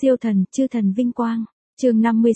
Siêu thần, chư thần vinh quang. Chương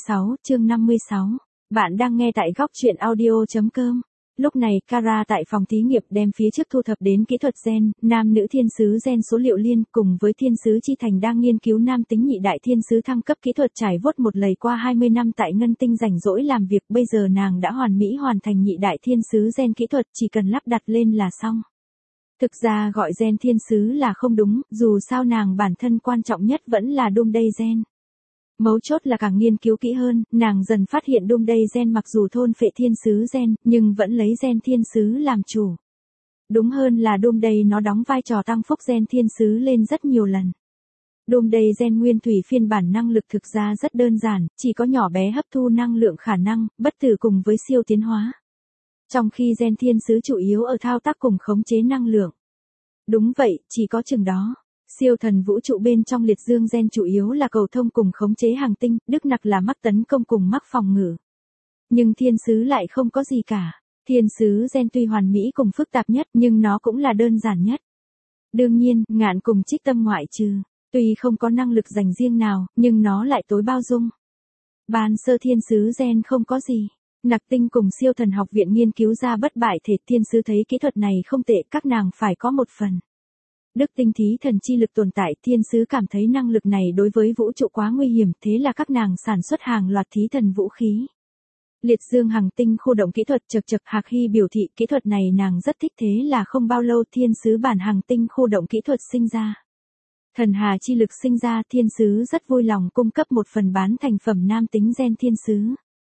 56. Bạn đang nghe tại góc truyện audio.com. Lúc này Kara tại phòng thí nghiệm đem phía trước thu thập đến kỹ thuật gen, nam nữ thiên sứ gen số liệu liên cùng với thiên sứ Chi Thành đang nghiên cứu nam tính nhị đại thiên sứ thăng cấp kỹ thuật trải vốt một lầy qua 20 năm tại ngân tinh rảnh rỗi làm việc, bây giờ nàng đã hoàn mỹ hoàn thành nhị đại thiên sứ gen kỹ thuật, chỉ cần lắp đặt lên là xong. Thực ra gọi gen thiên sứ là không đúng, dù sao nàng bản thân quan trọng nhất vẫn là Doomsday gen. Mấu chốt là càng nghiên cứu kỹ hơn, nàng dần phát hiện Doomsday gen mặc dù thôn phệ thiên sứ gen, nhưng vẫn lấy gen thiên sứ làm chủ. Đúng hơn là Doomsday nó đóng vai trò tăng phúc gen thiên sứ lên rất nhiều lần. Doomsday gen nguyên thủy phiên bản năng lực thực ra rất đơn giản, chỉ có nhỏ bé hấp thu năng lượng khả năng, bất tử cùng với siêu tiến hóa. Trong khi gen thiên sứ chủ yếu ở thao tác cùng khống chế năng lượng. Đúng vậy, chỉ có chừng đó. Siêu thần vũ trụ bên trong liệt dương gen chủ yếu là cầu thông cùng khống chế hành tinh, đức nặc là mắc tấn công cùng mắc phòng ngự. Nhưng thiên sứ lại không có gì cả. Thiên sứ gen tuy hoàn mỹ cùng phức tạp nhất nhưng nó cũng là đơn giản nhất. Đương nhiên, ngạn cùng trích tâm ngoại trừ. Tuy không có năng lực dành riêng nào, nhưng nó lại tối bao dung. Ban sơ thiên sứ gen không có gì. Nặc tinh cùng siêu thần học viện nghiên cứu ra bất bại thể thiên sứ thấy kỹ thuật này không tệ, các nàng phải có một phần. Đức tinh thí thần chi lực tồn tại, thiên sứ cảm thấy năng lực này đối với vũ trụ quá nguy hiểm, thế là các nàng sản xuất hàng loạt thí thần vũ khí. Liệt dương hành tinh khu động kỹ thuật chật Hạc Hy biểu thị kỹ thuật này nàng rất thích, thế là không bao lâu thiên sứ bản hành tinh khu động kỹ thuật sinh ra. Thần hà chi lực sinh ra, thiên sứ rất vui lòng cung cấp một phần bán thành phẩm nam tính gen thiên sứ.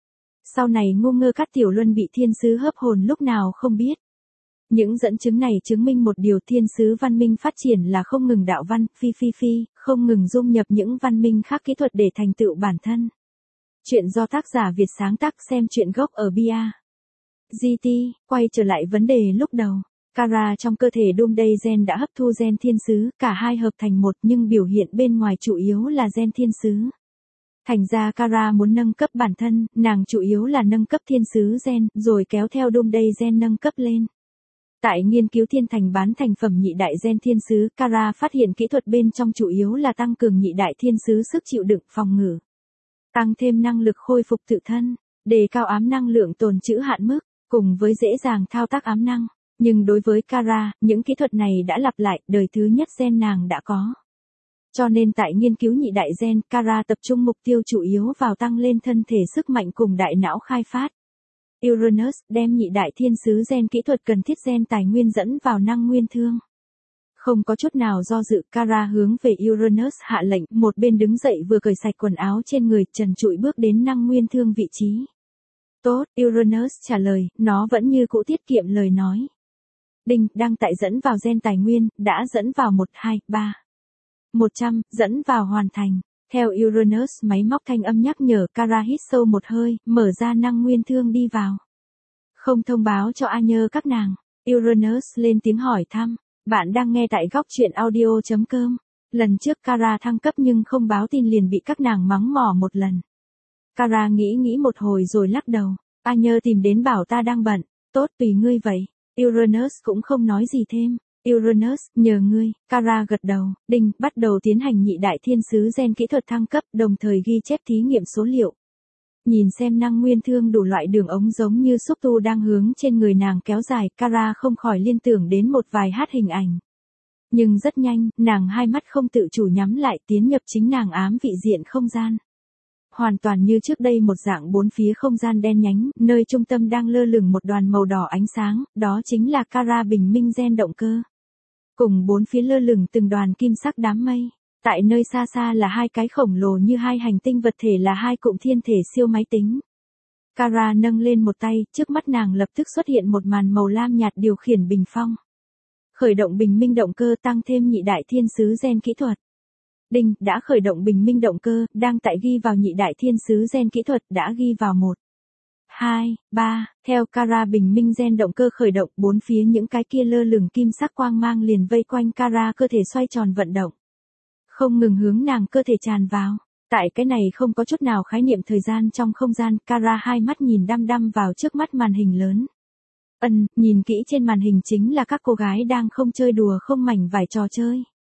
Sau này ngu ngơ Cát Tiểu Luân bị thiên sứ hấp hồn lúc nào không biết. Những dẫn chứng này chứng minh một điều, thiên sứ văn minh phát triển là không ngừng đạo văn, không ngừng dung nhập những văn minh khác kỹ thuật để thành tựu bản thân. Chuyện do tác giả Việt sáng tác, xem chuyện gốc ở Bia. GT, quay trở lại vấn đề lúc đầu. Kara trong cơ thể Doomsday gen đã hấp thu gen thiên sứ, cả hai hợp thành một nhưng biểu hiện bên ngoài chủ yếu là gen thiên sứ. Thành ra Kara muốn nâng cấp bản thân, nàng chủ yếu là nâng cấp thiên sứ gen, rồi kéo theo Doomsday gen nâng cấp lên. Tại nghiên cứu thiên thành bán thành phẩm nhị đại gen thiên sứ, Kara phát hiện kỹ thuật bên trong chủ yếu là tăng cường nhị đại thiên sứ sức chịu đựng phòng ngự. Tăng thêm năng lực khôi phục tự thân, đề cao ám năng lượng tồn trữ hạn mức, cùng với dễ dàng thao tác ám năng. Nhưng đối với Kara, những kỹ thuật này đã lặp lại, đời thứ nhất gen nàng đã có. Cho nên tại nghiên cứu nhị đại gen, Kara tập trung mục tiêu chủ yếu vào tăng lên thân thể sức mạnh cùng đại não khai phát. Uranus đem nhị đại thiên sứ gen kỹ thuật cần thiết gen tài nguyên dẫn vào năng nguyên thương. Không có chút nào do dự, Kara hướng về Uranus hạ lệnh, một bên đứng dậy vừa cởi sạch quần áo trên người, trần trụi bước đến năng nguyên thương vị trí. Tốt, Uranus trả lời, nó vẫn như cũ tiết kiệm lời nói. Đinh, đang tại dẫn vào gen tài nguyên, đã dẫn vào 1, 2, 3. 100, dẫn vào hoàn thành. Theo Uranus máy móc thanh âm nhắc nhở, Kara hít sâu một hơi, mở ra năng nguyên thương đi vào. Không thông báo cho ai nhơ các nàng. Uranus lên tiếng hỏi thăm. Bạn đang nghe tại góc truyện audio.com. Lần trước Kara thăng cấp nhưng không báo tin liền bị các nàng mắng mỏ một lần. Kara nghĩ một hồi rồi lắc đầu. A nhơ tìm đến bảo ta đang bận. Tốt, tùy ngươi vậy. Uranus cũng không nói gì thêm. Uranus, nhờ ngươi. Kara gật đầu. Đinh, bắt đầu tiến hành nhị đại thiên sứ gen kỹ thuật thăng cấp, đồng thời ghi chép thí nghiệm số liệu. Nhìn xem năng nguyên thương đủ loại đường ống giống như xúc tu đang hướng trên người nàng kéo dài, Kara không khỏi liên tưởng đến một vài hát hình ảnh. Nhưng rất nhanh, nàng hai mắt không tự chủ nhắm lại, tiến nhập chính nàng ám vị diện không gian. Hoàn toàn như trước đây, một dạng bốn phía không gian đen nhánh, nơi trung tâm đang lơ lửng một đoàn màu đỏ ánh sáng, đó chính là Kara bình minh gen động cơ. Cùng bốn phía lơ lửng từng đoàn kim sắc đám mây. Tại nơi xa xa là hai cái khổng lồ như hai hành tinh vật thể, là hai cụm thiên thể siêu máy tính. Kara nâng lên một tay, trước mắt nàng lập tức xuất hiện một màn màu lam nhạt điều khiển bình phong. Khởi động bình minh động cơ, tăng thêm nhị đại thiên sứ gen kỹ thuật. Đinh, đã khởi động bình minh động cơ, đang tại ghi vào nhị đại thiên sứ gen kỹ thuật, đã ghi vào 1, 2, 3, theo Kara bình minh gen động cơ khởi động, bốn phía những cái kia lơ lửng kim sắc quang mang liền vây quanh Kara, cơ thể xoay tròn vận động. Không ngừng hướng nàng cơ thể tràn vào. Tại cái này không có chút nào khái niệm thời gian trong không gian, Kara hai mắt nhìn đăm đăm vào trước mắt màn hình lớn. Nhìn kỹ trên màn hình chính là các cô gái đang không chơi đùa không mảnh vải trò chơi.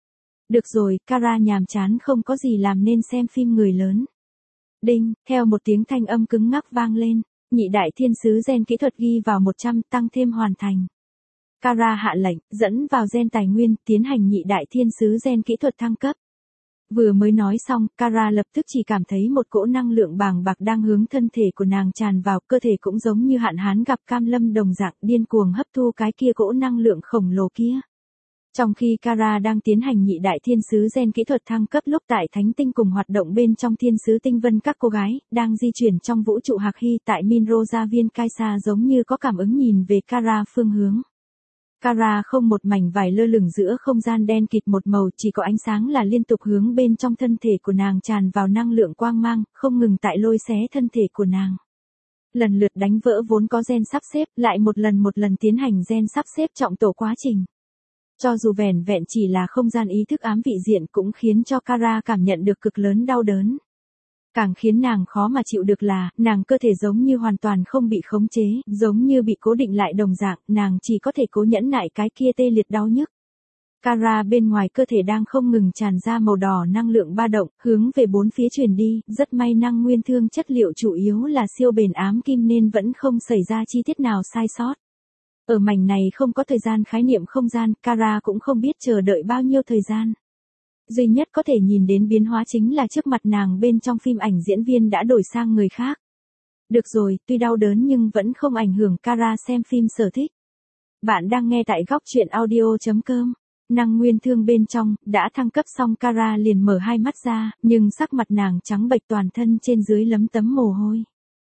Được rồi, Kara nhàm chán không có gì làm nên xem phim người lớn. Đinh, theo một tiếng thanh âm cứng ngắc vang lên, nhị đại thiên sứ gen kỹ thuật ghi vào 100 tăng thêm hoàn thành. Kara hạ lệnh, dẫn vào gen tài nguyên, tiến hành nhị đại thiên sứ gen kỹ thuật thăng cấp. Vừa mới nói xong, Kara lập tức chỉ cảm thấy một cỗ năng lượng bàng bạc đang hướng thân thể của nàng tràn vào, cơ thể cũng giống như hạn hán gặp cam lâm đồng dạng điên cuồng hấp thu cái kia cỗ năng lượng khổng lồ kia. Trong khi Kara đang tiến hành nhị đại thiên sứ gen kỹ thuật thăng cấp lúc tại thánh tinh cùng hoạt động bên trong thiên sứ tinh vân, các cô gái đang di chuyển trong vũ trụ hạc hy tại Minrosa viên Kaisa giống như có cảm ứng nhìn về Kara phương hướng. Kara không một mảnh vải lơ lửng giữa không gian đen kịt một màu, chỉ có ánh sáng là liên tục hướng bên trong thân thể của nàng tràn vào, năng lượng quang mang không ngừng tại lôi xé thân thể của nàng. Lần lượt đánh vỡ vốn có gen sắp xếp, lại một lần tiến hành gen sắp xếp trọng tổ quá trình. Cho dù vẻn vẹn chỉ là không gian ý thức ám vị diện cũng khiến cho Kara cảm nhận được cực lớn đau đớn. Càng khiến nàng khó mà chịu được là, nàng cơ thể giống như hoàn toàn không bị khống chế, giống như bị cố định lại đồng dạng, nàng chỉ có thể cố nhẫn nại cái kia tê liệt đau nhức. Kara bên ngoài cơ thể đang không ngừng tràn ra màu đỏ năng lượng ba động, hướng về bốn phía truyền đi, rất may năng nguyên thương chất liệu chủ yếu là siêu bền ám kim nên vẫn không xảy ra chi tiết nào sai sót. Ở mảnh này không có thời gian khái niệm không gian, Kara cũng không biết chờ đợi bao nhiêu thời gian. Duy nhất có thể nhìn đến biến hóa chính là trước mặt nàng bên trong phim ảnh diễn viên đã đổi sang người khác. Được rồi, tuy đau đớn nhưng vẫn không ảnh hưởng Kara xem phim sở thích. Bạn đang nghe tại góc truyện audio.com. Năng nguyên thương bên trong, đã thăng cấp xong Kara liền mở hai mắt ra, nhưng sắc mặt nàng trắng bệch, toàn thân trên dưới lấm tấm mồ hôi.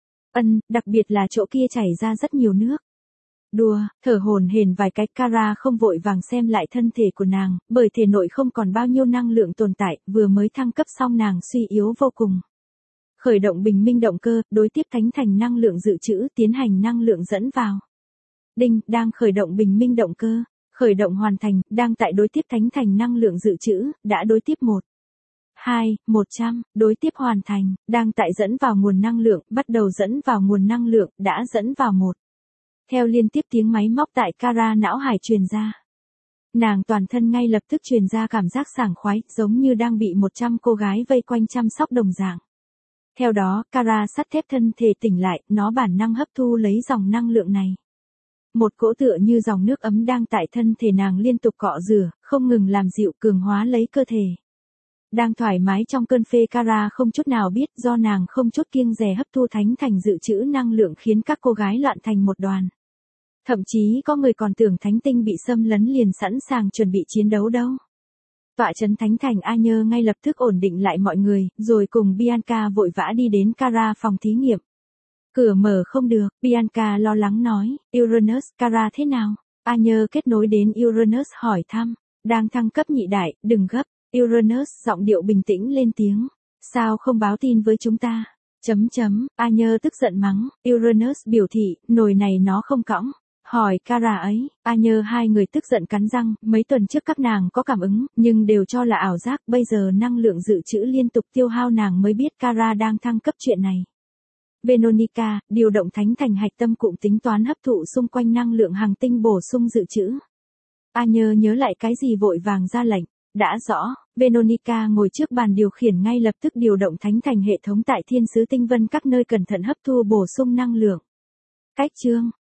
Đặc biệt là chỗ kia chảy ra rất nhiều nước. Đùa, thở hổn hển vài cái, Kara không vội vàng xem lại thân thể của nàng, bởi thể nội không còn bao nhiêu năng lượng tồn tại, vừa mới thăng cấp xong nàng suy yếu vô cùng. Khởi động bình minh động cơ, đối tiếp thánh thành năng lượng dự trữ, tiến hành năng lượng dẫn vào. Đinh, đang khởi động bình minh động cơ, khởi động hoàn thành, đang tại đối tiếp thánh thành năng lượng dự trữ, đã đối tiếp 1. 2, 100, đối tiếp hoàn thành, đang tại dẫn vào nguồn năng lượng, bắt đầu dẫn vào nguồn năng lượng, đã dẫn vào 1. Theo liên tiếp tiếng máy móc tại Kara não hải truyền ra. Nàng toàn thân ngay lập tức truyền ra cảm giác sảng khoái, giống như đang bị 100 cô gái vây quanh chăm sóc đồng dạng. Theo đó, Kara sắt thép thân thể tỉnh lại, nó bản năng hấp thu lấy dòng năng lượng này. Một cỗ tựa như dòng nước ấm đang tại thân thể nàng liên tục cọ rửa, không ngừng làm dịu cường hóa lấy cơ thể. Đang thoải mái trong cơn phê, Kara không chút nào biết do nàng không chút kiêng dè hấp thu thánh thành dự trữ năng lượng khiến các cô gái loạn thành một đoàn. Thậm chí có người còn tưởng thánh tinh bị xâm lấn liền sẵn sàng chuẩn bị chiến đấu đâu. Tọa trấn thánh thành Añơ ngay lập tức ổn định lại mọi người, rồi cùng Bianca vội vã đi đến Kara phòng thí nghiệm. Cửa mở không được, Bianca lo lắng nói, Uranus, Kara thế nào? Añơ kết nối đến Uranus hỏi thăm, đang thăng cấp nhị đại, đừng gấp. Uranus giọng điệu bình tĩnh lên tiếng, sao không báo tin với chúng ta? Añơ tức giận mắng, Uranus biểu thị, nồi này nó không cõng. Hỏi Kara ấy, Añơ hai người tức giận cắn răng, mấy tuần trước các nàng có cảm ứng, nhưng đều cho là ảo giác, bây giờ năng lượng dự trữ liên tục tiêu hao nàng mới biết Kara đang thăng cấp chuyện này. Veronica, điều động thánh thành hạch tâm cụm tính toán hấp thụ xung quanh năng lượng hành tinh bổ sung dự trữ. Añơ nhớ lại cái gì vội vàng ra lệnh, đã rõ, Veronica ngồi trước bàn điều khiển ngay lập tức điều động thánh thành hệ thống tại thiên sứ tinh vân các nơi cẩn thận hấp thu bổ sung năng lượng. Cách chương